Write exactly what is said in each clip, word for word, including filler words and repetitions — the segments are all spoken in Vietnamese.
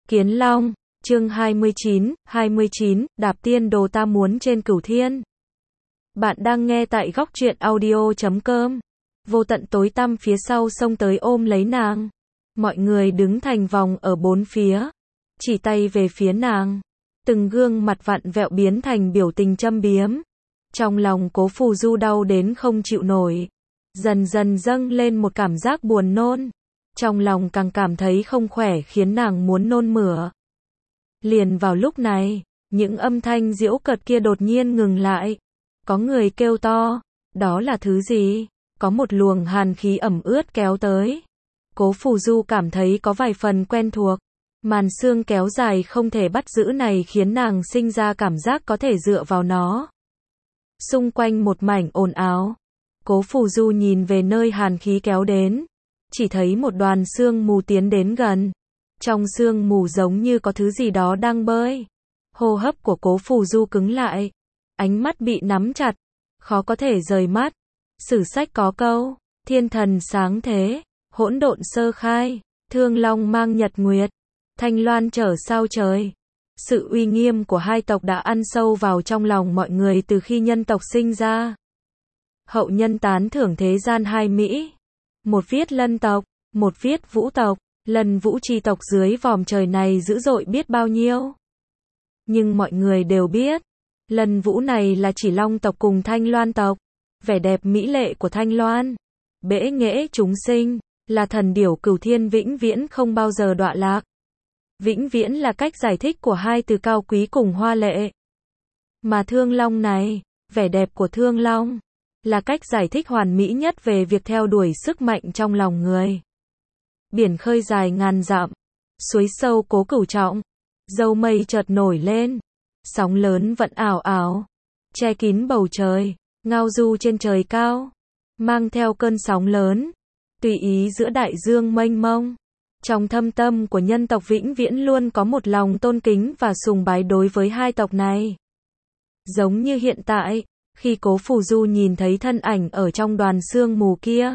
Kiến Long, chương hai mươi chín, hai mươi chín, đạp tiên đồ ta muốn trên cửu thiên. Bạn đang nghe tại góc truyện audio chấm com. Vô tận tối tăm phía sau xông tới ôm lấy nàng. Mọi người đứng thành vòng ở bốn phía, chỉ tay về phía nàng. Từng gương mặt vặn vẹo biến thành biểu tình châm biếm. Trong lòng Cố Phù Du đau đến không chịu nổi. Dần dần dâng lên một cảm giác buồn nôn. Trong lòng càng cảm thấy không khỏe khiến nàng muốn nôn mửa. Liền vào lúc này, những âm thanh giễu cợt kia đột nhiên ngừng lại. Có người kêu to, đó là thứ gì? Có một luồng hàn khí ẩm ướt kéo tới. Cố Phù Du cảm thấy có vài phần quen thuộc. Màn sương kéo dài không thể bắt giữ này khiến nàng sinh ra cảm giác có thể dựa vào nó. Xung quanh một mảnh ồn ào. Cố Phù Du nhìn về nơi hàn khí kéo đến. Chỉ thấy một đoàn sương mù tiến đến gần. Trong sương mù giống như có thứ gì đó đang bơi. Hô hấp của Cố Phù Du cứng lại. Ánh mắt bị nắm chặt. Khó có thể rời mắt. Sử sách có câu, thiên thần sáng thế, hỗn độn sơ khai, thương long mang nhật nguyệt, thanh loan trở sao trời. Sự uy nghiêm của hai tộc đã ăn sâu vào trong lòng mọi người từ khi nhân tộc sinh ra. Hậu nhân tán thưởng thế gian hai Mỹ. Một viết lân tộc, một viết vũ tộc. Lần vũ chi tộc dưới vòm trời này dữ dội biết bao nhiêu. Nhưng mọi người đều biết, lần vũ này là chỉ long tộc cùng thanh loan tộc. Vẻ đẹp mỹ lệ của thanh loan, bẽ nghễ chúng sinh, là thần điểu cửu thiên vĩnh viễn không bao giờ đọa lạc. Vĩnh viễn là cách giải thích của hai từ cao quý cùng hoa lệ. Mà thương long này, vẻ đẹp của thương long, là cách giải thích hoàn mỹ nhất về việc theo đuổi sức mạnh trong lòng người. Biển khơi dài ngàn dặm, suối sâu cố cửu trọng, dâu mây chợt nổi lên, sóng lớn vẫn ảo ảo, che kín bầu trời, ngao du trên trời cao, mang theo cơn sóng lớn, tùy ý giữa đại dương mênh mông. Trong thâm tâm của nhân tộc vĩnh viễn luôn có một lòng tôn kính và sùng bái đối với hai tộc này. Giống như hiện tại, khi Cố Phù Du nhìn thấy thân ảnh ở trong đoàn sương mù kia.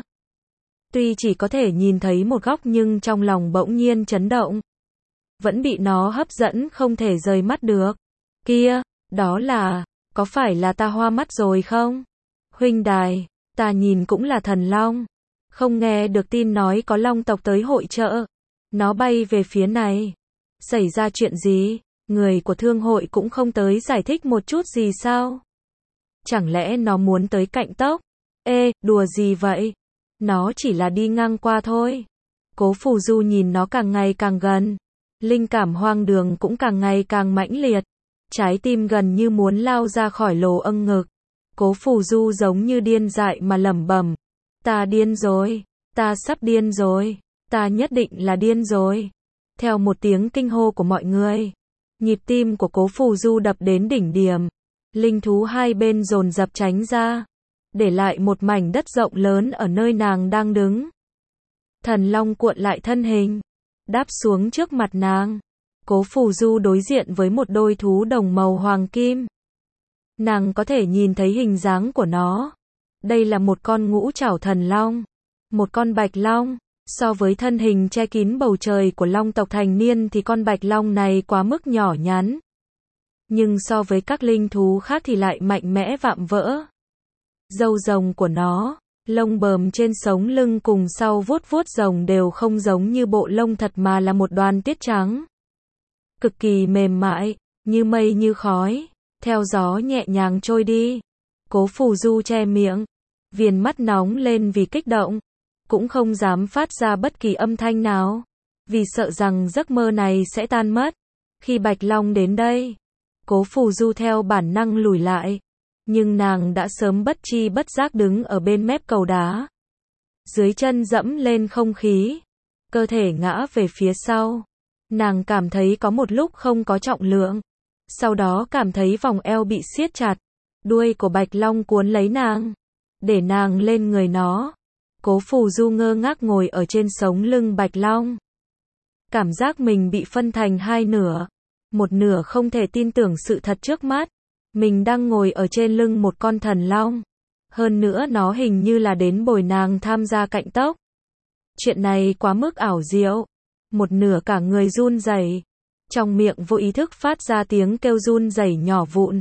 Tuy chỉ có thể nhìn thấy một góc nhưng trong lòng bỗng nhiên chấn động. Vẫn bị nó hấp dẫn không thể rời mắt được. Kia, đó là, có phải là ta hoa mắt rồi không? Huynh đài, ta nhìn cũng là thần long. Không nghe được tin nói có long tộc tới hội chợ. Nó bay về phía này. Xảy ra chuyện gì? Người của thương hội cũng không tới giải thích một chút gì sao? Chẳng lẽ nó muốn tới cạnh tốc? Ê, đùa gì vậy? Nó chỉ là đi ngang qua thôi. Cố Phù Du nhìn nó càng ngày càng gần. Linh cảm hoang đường cũng càng ngày càng mãnh liệt. Trái tim gần như muốn lao ra khỏi lỗ âng ngực. Cố Phù Du giống như điên dại mà lẩm bẩm. Ta điên rồi. Ta sắp điên rồi. Ta nhất định là điên rồi. Theo một tiếng kinh hô của mọi người. Nhịp tim của Cố Phù Du đập đến đỉnh điểm. Linh thú hai bên dồn dập tránh ra. Để lại một mảnh đất rộng lớn ở nơi nàng đang đứng. Thần long cuộn lại thân hình. Đáp xuống trước mặt nàng. Cố Phù Du đối diện với một đôi thú đồng màu hoàng kim. Nàng có thể nhìn thấy hình dáng của nó. Đây là một con ngũ trảo thần long. Một con bạch long. So với thân hình che kín bầu trời của long tộc thành niên thì con bạch long này quá mức nhỏ nhắn. Nhưng so với các linh thú khác thì lại mạnh mẽ vạm vỡ. Râu rồng của nó, lông bờm trên sống lưng cùng sau vuốt vuốt rồng đều không giống như bộ lông thật mà là một đoàn tiết trắng. Cực kỳ mềm mại, như mây như khói, theo gió nhẹ nhàng trôi đi. Cố Phù Du che miệng, viền mắt nóng lên vì kích động, cũng không dám phát ra bất kỳ âm thanh nào, vì sợ rằng giấc mơ này sẽ tan mất. Khi Bạch Long đến đây, Cố Phù Du theo bản năng lùi lại, nhưng nàng đã sớm bất chi bất giác đứng ở bên mép cầu đá. Dưới chân dẫm lên không khí, cơ thể ngã về phía sau. Nàng cảm thấy có một lúc không có trọng lượng, sau đó cảm thấy vòng eo bị siết chặt, đuôi của Bạch Long cuốn lấy nàng, để nàng lên người nó. Cố Phù Du ngơ ngác ngồi ở trên sống lưng Bạch Long. Cảm giác mình bị phân thành hai nửa. Một nửa không thể tin tưởng sự thật trước mắt. Mình đang ngồi ở trên lưng một con thần long. Hơn nữa nó hình như là đến bồi nàng tham gia cạnh tốc. Chuyện này quá mức ảo diệu. Một nửa cả người run rẩy. trong miệng vô ý thức phát ra tiếng kêu run rẩy nhỏ vụn.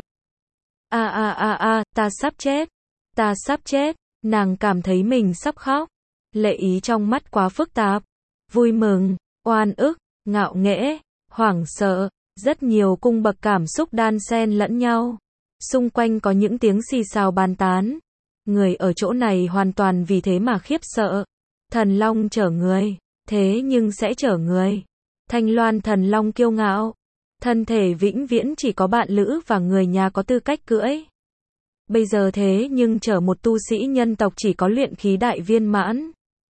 A a a a, ta sắp chết, ta sắp chết, nàng cảm thấy mình sắp khóc. Lệ ý trong mắt quá phức tạp, vui mừng, oan ức, ngạo nghễ, hoảng sợ, rất nhiều cung bậc cảm xúc đan xen lẫn nhau. Xung quanh có những tiếng xì xào bàn tán. Người ở chỗ này hoàn toàn vì thế mà khiếp sợ. Thần long chở người, thế nhưng sẽ chở người. Thanh Loan thần long kiêu ngạo, thân thể vĩnh viễn chỉ có bạn lữ và người nhà có tư cách cưỡi. Bây giờ thế nhưng chở một tu sĩ nhân tộc chỉ có luyện khí đại viên mãn.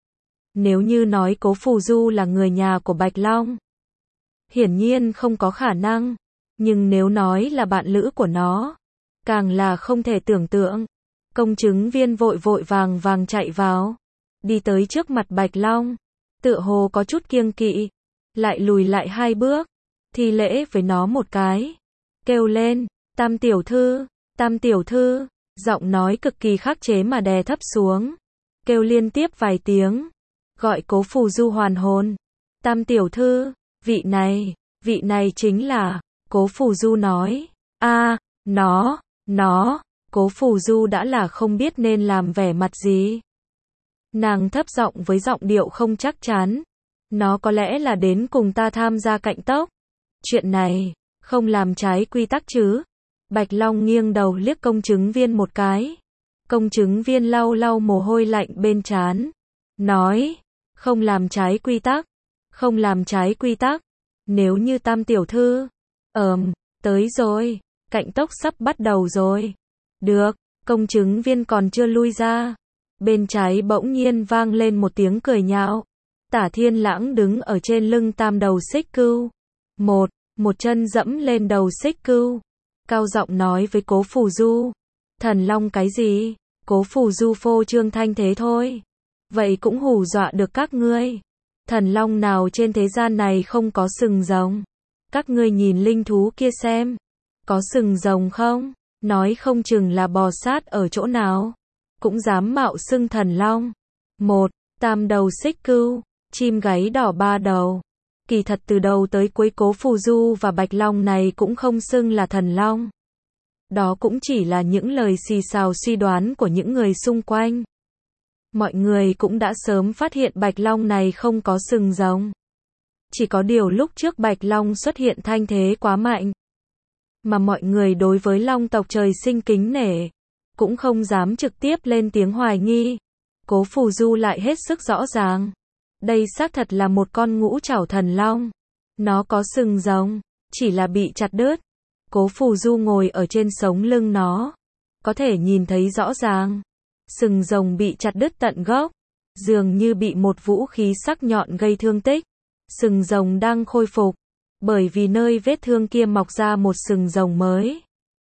Nếu như nói Cố Phù Du là người nhà của Bạch Long, hiển nhiên không có khả năng. Nhưng nếu nói là bạn lữ của nó, càng là không thể tưởng tượng. Công chứng viên vội vội vàng vàng chạy vào, đi tới trước mặt Bạch Long, tựa hồ có chút kiêng kỵ, lại lùi lại hai bước, thi lễ với nó một cái, kêu lên, Tam tiểu thư, Tam tiểu thư, giọng nói cực kỳ khắc chế mà đè thấp xuống, kêu liên tiếp vài tiếng, gọi Cố Phù Du hoàn hồn. Tam tiểu thư, vị này, vị này chính là, Cố Phù Du nói, a, nó, nó, Cố Phù Du đã là không biết nên làm vẻ mặt gì. Nàng thấp giọng với giọng điệu không chắc chắn, nó có lẽ là đến cùng ta tham gia cạnh tốc. Chuyện này, không làm trái quy tắc chứ. Bạch Long nghiêng đầu liếc công chứng viên một cái. Công chứng viên lau lau mồ hôi lạnh bên trán, nói, không làm trái quy tắc, không làm trái quy tắc. Nếu như Tam tiểu thư, ờm, tới rồi, cạnh tốc sắp bắt đầu rồi. Được, công chứng viên còn chưa lui ra. Bên trái bỗng nhiên vang lên một tiếng cười nhạo. Tả Thiên Lãng đứng ở trên lưng tam đầu xích cừu. Một, một chân dẫm lên đầu xích cừu. Cao giọng nói với Cố Phù Du. Thần long cái gì? Cố Phù Du phô trương thanh thế thôi. Vậy cũng hù dọa được các ngươi. Thần long nào trên thế gian này không có sừng rồng? Các ngươi nhìn linh thú kia xem. Có sừng rồng không? Nói không chừng là bò sát ở chỗ nào. Cũng dám mạo xưng thần long. Một, tam đầu xích cừu, chim gáy đỏ ba đầu. Kỳ thật từ đầu tới cuối Cố Phù Du và Bạch Long này cũng không xưng là thần long. Đó cũng chỉ là những lời xì xào suy đoán của những người xung quanh. Mọi người cũng đã sớm phát hiện Bạch Long này không có sừng rồng. Chỉ có điều lúc trước Bạch Long xuất hiện thanh thế quá mạnh, mà mọi người đối với Long tộc trời sinh kính nể, cũng không dám trực tiếp lên tiếng hoài nghi. Cố Phù Du lại hết sức rõ ràng. Đây xác thật là một con ngũ trảo thần long. Nó có sừng rồng, chỉ là bị chặt đứt. Cố Phù Du ngồi ở trên sống lưng nó, có thể nhìn thấy rõ ràng. Sừng rồng bị chặt đứt tận gốc, dường như bị một vũ khí sắc nhọn gây thương tích. Sừng rồng đang khôi phục, bởi vì nơi vết thương kia mọc ra một sừng rồng mới.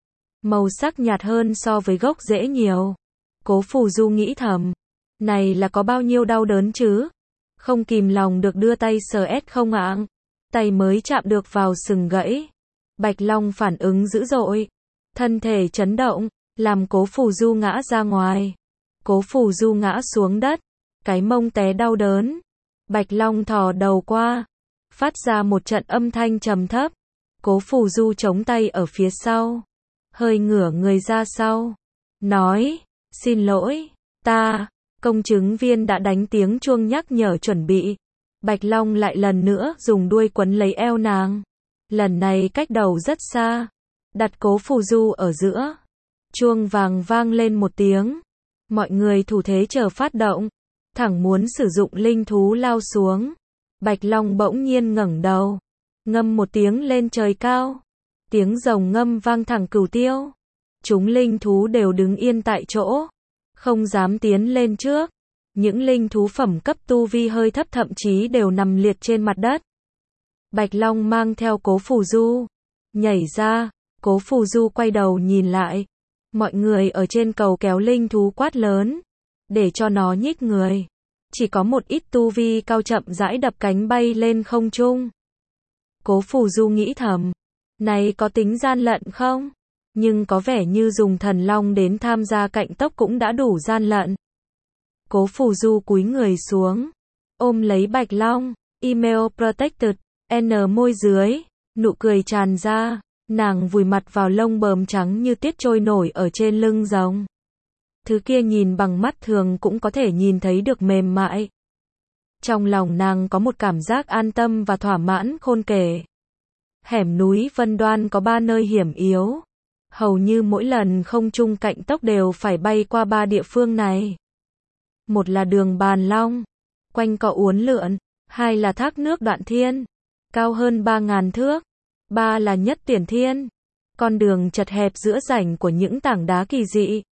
Màu sắc nhạt hơn so với gốc rễ nhiều. Cố Phù Du nghĩ thầm, này là có bao nhiêu đau đớn chứ? Không kìm lòng được đưa tay sờ ét không ạng. Tay mới chạm được vào sừng gãy. Bạch Long phản ứng dữ dội. Thân thể chấn động, làm Cố Phù Du ngã ra ngoài. Cố Phù Du ngã xuống đất. Cái mông té đau đớn. Bạch Long thò đầu qua, phát ra một trận âm thanh trầm thấp. Cố Phù Du chống tay ở phía sau, hơi ngửa người ra sau, nói, xin lỗi, ta, công chứng viên đã đánh tiếng chuông nhắc nhở chuẩn bị. Bạch Long lại lần nữa dùng đuôi quấn lấy eo nàng. Lần này cách đầu rất xa, đặt Cố Phù Du ở giữa. Chuông vàng vang lên một tiếng. Mọi người thủ thế chờ phát động, thẳng muốn sử dụng linh thú lao xuống. Bạch Long bỗng nhiên ngẩng đầu, ngâm một tiếng lên trời cao. Tiếng rồng ngâm vang thẳng cửu tiêu. Chúng linh thú đều đứng yên tại chỗ, không dám tiến lên trước. Những linh thú phẩm cấp tu vi hơi thấp thậm chí đều nằm liệt trên mặt đất. Bạch Long mang theo Cố Phù Du, nhảy ra. Cố Phù Du quay đầu nhìn lại. Mọi người ở trên cầu kéo linh thú quát lớn, để cho nó nhích người. Chỉ có một ít tu vi cao chậm rãi đập cánh bay lên không trung. Cố Phù Du nghĩ thầm, này có tính gian lận không? Nhưng có vẻ như dùng thần long đến tham gia cạnh tốc cũng đã đủ gian lận. Cố Phù Du cúi người xuống, ôm lấy Bạch Long, email protected, N môi dưới, Nụ cười tràn ra, nàng vùi mặt vào lông bờm trắng như tiết trôi nổi ở trên lưng rồng. Thứ kia nhìn bằng mắt thường cũng có thể nhìn thấy được mềm mại. Trong lòng nàng có một cảm giác an tâm và thỏa mãn khôn kể. Hẻm núi Vân Đoan có ba nơi hiểm yếu. Hầu như mỗi lần không trung cạnh tốc đều phải bay qua ba địa phương này. Một là đường Bàn Long, quanh co uốn lượn. Hai là thác nước Đoạn Thiên, cao hơn ba ngàn thước. Ba là Nhất Tiền Thiên, con đường chật hẹp giữa rãnh của những tảng đá kỳ dị.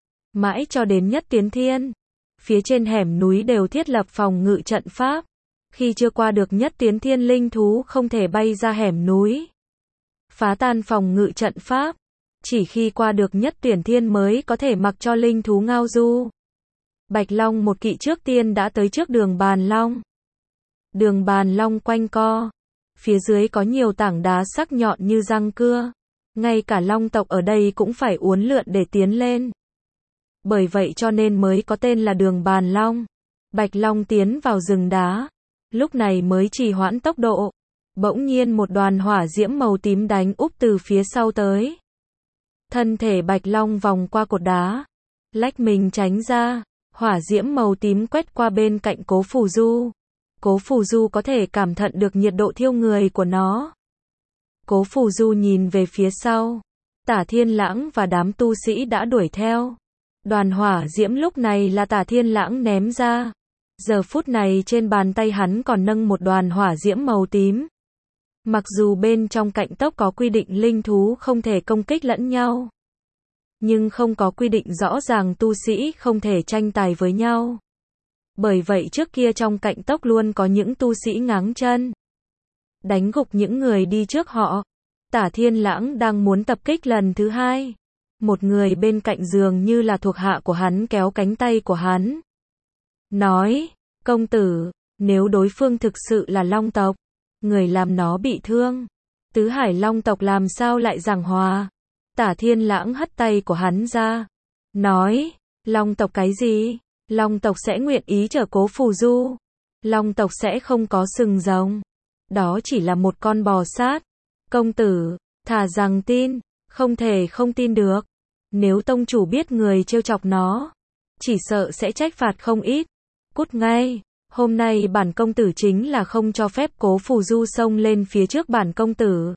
Mãi cho đến Nhất Tiến Thiên, phía trên hẻm núi đều thiết lập phòng ngự trận pháp. Khi chưa qua được Nhất Tiến Thiên, linh thú không thể bay ra hẻm núi, phá tan phòng ngự trận pháp. Chỉ khi qua được Nhất Tiền Thiên mới có thể mặc cho linh thú ngao du. Bạch Long một kỵ trước tiên đã tới trước đường Bàn Long. Đường Bàn Long quanh co, phía dưới có nhiều tảng đá sắc nhọn như răng cưa. Ngay cả long tộc ở đây cũng phải uốn lượn để tiến lên. Bởi vậy cho nên mới có tên là đường Bàn Long. Bạch Long tiến vào rừng đá, lúc này mới trì hoãn tốc độ. Bỗng nhiên một đoàn hỏa diễm màu tím đánh úp từ phía sau tới. Thân thể Bạch Long vòng qua cột đá, lách mình tránh ra. Hỏa diễm màu tím quét qua bên cạnh Cố Phù Du. Cố Phù Du có thể cảm nhận được nhiệt độ thiêu người của nó. Cố Phù Du nhìn về phía sau. Tả Thiên Lãng và đám tu sĩ đã đuổi theo. Đoàn hỏa diễm lúc này là Tả Thiên Lãng ném ra. Giờ phút này trên bàn tay hắn còn nâng một đoàn hỏa diễm màu tím. Mặc dù bên trong cạnh tốc có quy định linh thú không thể công kích lẫn nhau, nhưng không có quy định rõ ràng tu sĩ không thể tranh tài với nhau. Bởi vậy trước kia trong cạnh tốc luôn có những tu sĩ ngáng chân, đánh gục những người đi trước họ. Tả Thiên Lãng đang muốn tập kích lần thứ hai. Một người bên cạnh dường như là thuộc hạ của hắn kéo cánh tay của hắn. Nói, công tử, nếu đối phương thực sự là long tộc, người làm nó bị thương, tứ hải long tộc làm sao lại giảng hòa? Tả Thiên Lãng hất tay của hắn ra. Nói, long tộc cái gì? Long tộc sẽ nguyện ý chở Cố Phù Du. Long tộc sẽ không có sừng rồng. Đó chỉ là một con bò sát. Công tử, thà rằng tin, không thể không tin được. Nếu tông chủ biết người trêu chọc nó, chỉ sợ sẽ trách phạt không ít. Cút ngay, hôm nay bản công tử chính là không cho phép Cố Phù Du xông lên phía trước bản công tử.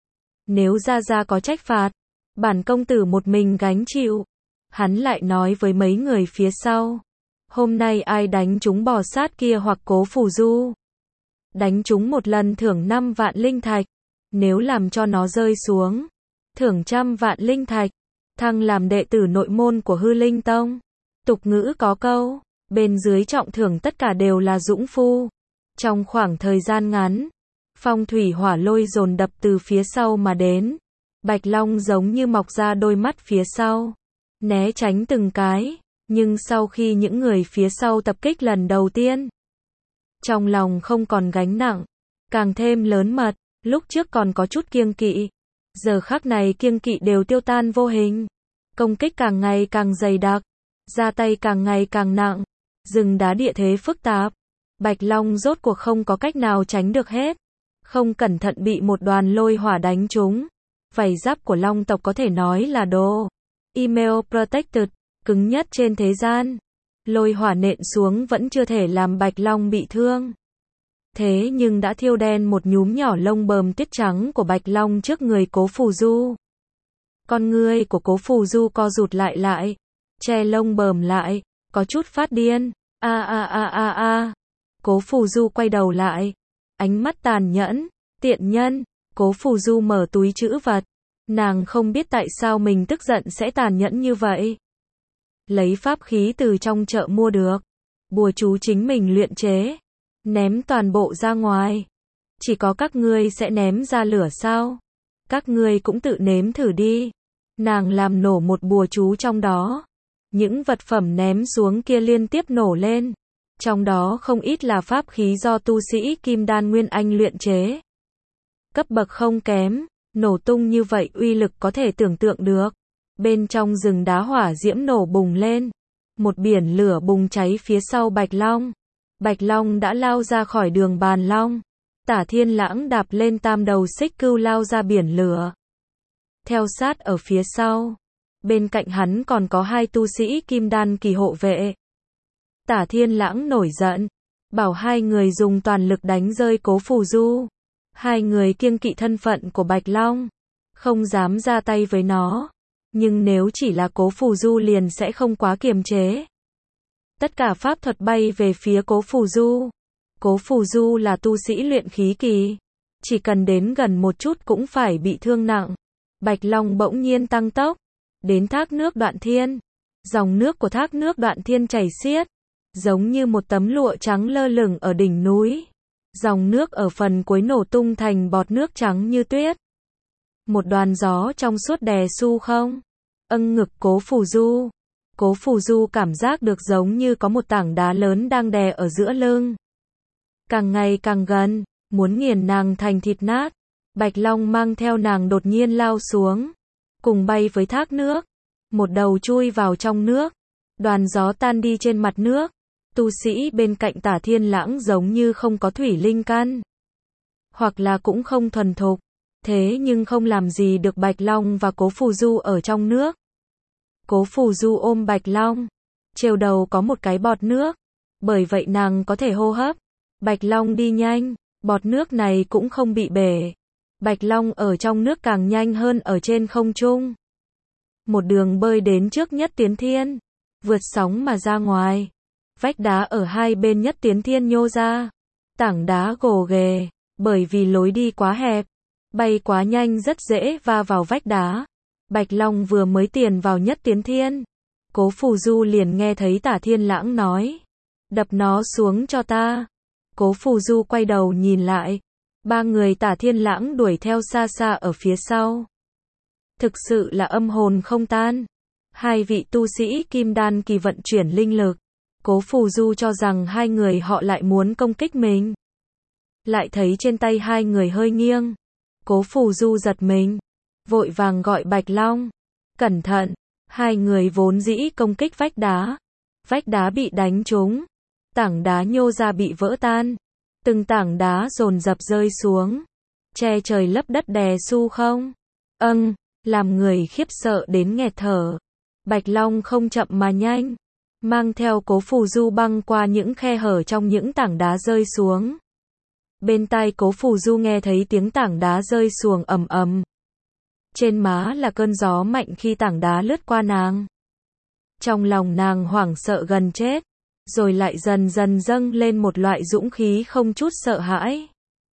Nếu ra ra có trách phạt, bản công tử một mình gánh chịu. Hắn lại nói với mấy người phía sau. Hôm nay ai đánh trúng bò sát kia hoặc Cố Phù Du, đánh trúng một lần thưởng năm vạn linh thạch. Nếu làm cho nó rơi xuống, thưởng trăm vạn linh thạch. Thăng làm đệ tử nội môn của Hư Linh Tông. Tục ngữ có câu, bên dưới trọng thưởng tất cả đều là dũng phu. Trong khoảng thời gian ngắn, phong thủy hỏa lôi dồn đập từ phía sau mà đến. Bạch Long giống như mọc ra đôi mắt phía sau, né tránh từng cái. Nhưng sau khi những người phía sau tập kích lần đầu tiên, trong lòng không còn gánh nặng, càng thêm lớn mật. Lúc trước còn có chút kiêng kỵ, giờ khắc này kiêng kỵ đều tiêu tan vô hình. Công kích càng ngày càng dày đặc, ra tay càng ngày càng nặng. Rừng đá địa thế phức tạp, Bạch Long rốt cuộc không có cách nào tránh được hết. Không cẩn thận bị một đoàn lôi hỏa đánh trúng. Vảy giáp của long tộc có thể nói là đồ Email Protected, cứng nhất trên thế gian. Lôi hỏa nện xuống vẫn chưa thể làm Bạch Long bị thương. Thế nhưng đã thiêu đen một nhúm nhỏ lông bờm tuyết trắng của Bạch Long trước người Cố Phù Du. Con ngươi của Cố Phù Du co rụt lại lại, che lông bờm lại, có chút phát điên. A a a a a. Cố Phù Du quay đầu lại, ánh mắt tàn nhẫn, tiện nhân. Cố Phù Du mở túi trữ vật. Nàng không biết tại sao mình tức giận sẽ tàn nhẫn như vậy. Lấy pháp khí từ trong chợ mua được, bùa chú chính mình luyện chế, ném toàn bộ ra ngoài. Chỉ có các ngươi sẽ ném ra lửa sao? Các ngươi cũng tự nếm thử đi. Nàng làm nổ một bùa chú trong đó. Những vật phẩm ném xuống kia liên tiếp nổ lên. Trong đó không ít là pháp khí do tu sĩ Kim Đan Nguyên Anh luyện chế. Cấp bậc không kém, nổ tung như vậy uy lực có thể tưởng tượng được. Bên trong rừng đá hỏa diễm nổ bùng lên. Một biển lửa bùng cháy phía sau Bạch Long. Bạch Long đã lao ra khỏi đường Bàn Long. Tả Thiên Lãng đạp lên tam đầu xích cưu lao ra biển lửa. Theo sát ở phía sau. Bên cạnh hắn còn có hai tu sĩ kim đan kỳ hộ vệ. Tả Thiên Lãng nổi giận. Bảo hai người dùng toàn lực đánh rơi Cố Phù Du. Hai người kiêng kỵ thân phận của Bạch Long. Không dám ra tay với nó. Nhưng nếu chỉ là Cố Phù Du liền sẽ không quá kiềm chế. Tất cả pháp thuật bay về phía Cố Phù Du. Cố Phù Du là tu sĩ luyện khí kỳ. Chỉ cần đến gần một chút cũng phải bị thương nặng. Bạch Long bỗng nhiên tăng tốc. Đến thác nước Đoạn Thiên. Dòng nước của thác nước Đoạn Thiên chảy xiết. Giống như một tấm lụa trắng lơ lửng ở đỉnh núi. Dòng nước ở phần cuối nổ tung thành bọt nước trắng như tuyết. Một đoàn gió trong suốt đè su không. Âng ngực Cố Phù Du. Cố Phù Du cảm giác được giống như có một tảng đá lớn đang đè ở giữa lưng. Càng ngày càng gần, muốn nghiền nàng thành thịt nát. Bạch Long mang theo nàng đột nhiên lao xuống. Cùng bay với thác nước. Một đầu chui vào trong nước. Đoàn gió tan đi trên mặt nước. Tu sĩ bên cạnh Tả Thiên Lãng giống như không có thủy linh căn. Hoặc là cũng không thuần thục. Thế nhưng không làm gì được Bạch Long và Cố Phù Du ở trong nước. Cố Phù Du ôm Bạch Long. Trêu đầu có một cái bọt nước. Bởi vậy nàng có thể hô hấp. Bạch Long đi nhanh. Bọt nước này cũng không bị bể. Bạch Long ở trong nước càng nhanh hơn ở trên không trung. Một đường bơi đến trước Nhất Tiến Thiên. Vượt sóng mà ra ngoài. Vách đá ở hai bên Nhất Tiến Thiên nhô ra. Tảng đá gồ ghề. Bởi vì lối đi quá hẹp. Bay quá nhanh rất dễ va vào vách đá. Bạch Long vừa mới tiền vào Nhất Tiến Thiên. Cố Phù Du liền nghe thấy Tả Thiên Lãng nói. Đập nó xuống cho ta. Cố Phù Du quay đầu nhìn lại. Ba người Tả Thiên Lãng đuổi theo xa xa ở phía sau. Thực sự là âm hồn không tan. Hai vị tu sĩ kim đan kỳ vận chuyển linh lực. Cố Phù Du cho rằng hai người họ lại muốn công kích mình. Lại thấy trên tay hai người hơi nghiêng. Cố Phù Du giật mình. Vội vàng gọi Bạch Long. Cẩn thận. Hai người vốn dĩ công kích vách đá. Vách đá bị đánh trúng. Tảng đá nhô ra bị vỡ tan. Từng tảng đá dồn dập rơi xuống. Che trời lấp đất đè su không. Âng, làm người khiếp sợ đến nghẹt thở. Bạch Long không chậm mà nhanh. Mang theo Cố Phù Du băng qua những khe hở trong những tảng đá rơi xuống. Bên tai Cố Phù Du nghe thấy tiếng tảng đá rơi xuống ầm ầm. Trên má là cơn gió mạnh khi tảng đá lướt qua nàng. Trong lòng nàng hoảng sợ gần chết. Rồi lại dần dần dâng lên một loại dũng khí không chút sợ hãi.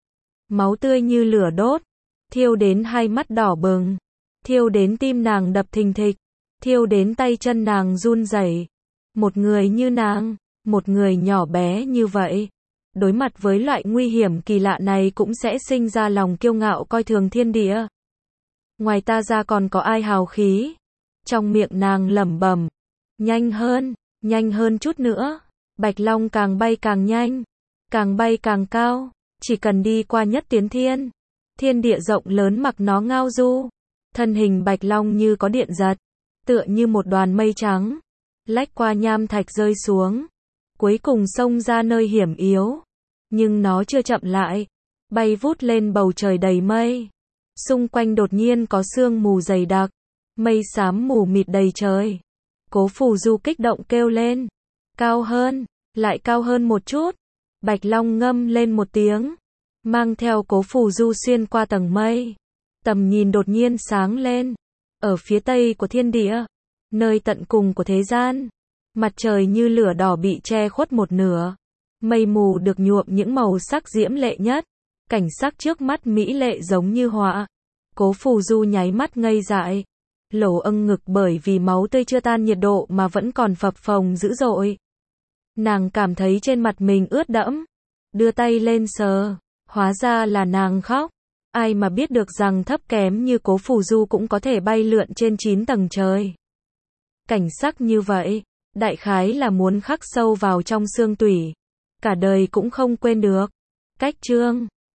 Máu tươi như lửa đốt. Thiêu đến hai mắt đỏ bừng. Thiêu đến tim nàng đập thình thịch. Thiêu đến tay chân nàng run rẩy. Một người như nàng. Một người nhỏ bé như vậy. Đối mặt với loại nguy hiểm kỳ lạ này cũng sẽ sinh ra lòng kiêu ngạo coi thường thiên địa. Ngoài ta ra còn có ai hào khí. Trong miệng nàng lẩm bẩm. Nhanh hơn. Nhanh hơn chút nữa. Bạch Long càng bay càng nhanh. Càng bay càng cao. Chỉ cần đi qua Nhất Tiến Thiên. Thiên địa rộng lớn mặc nó ngao du. Thân hình Bạch Long như có điện giật. Tựa như một đoàn mây trắng. Lách qua nham thạch rơi xuống. Cuối cùng xông ra nơi hiểm yếu. Nhưng nó chưa chậm lại. Bay vút lên bầu trời đầy mây. Xung quanh đột nhiên có sương mù dày đặc. Mây xám mù mịt đầy trời. Cố Phù Du kích động kêu lên. Cao hơn, lại cao hơn một chút. Bạch Long ngâm lên một tiếng. Mang theo Cố Phù Du xuyên qua tầng mây. Tầm nhìn đột nhiên sáng lên. Ở phía tây của thiên địa. Nơi tận cùng của thế gian. Mặt trời như lửa đỏ bị che khuất một nửa. Mây mù được nhuộm những màu sắc diễm lệ nhất. Cảnh sắc trước mắt mỹ lệ giống như họa. Cố Phù Du nháy mắt ngây dại. Lỗ âng ngực bởi vì máu tươi chưa tan nhiệt độ mà vẫn còn phập phồng dữ dội. Nàng cảm thấy trên mặt mình ướt đẫm. Đưa tay lên sờ. Hóa ra là nàng khóc. Ai mà biết được rằng thấp kém như Cố Phù Du cũng có thể bay lượn trên chín tầng trời. Cảnh sắc như vậy, đại khái là muốn khắc sâu vào trong xương tủy. Cả đời cũng không quên được. Cách chương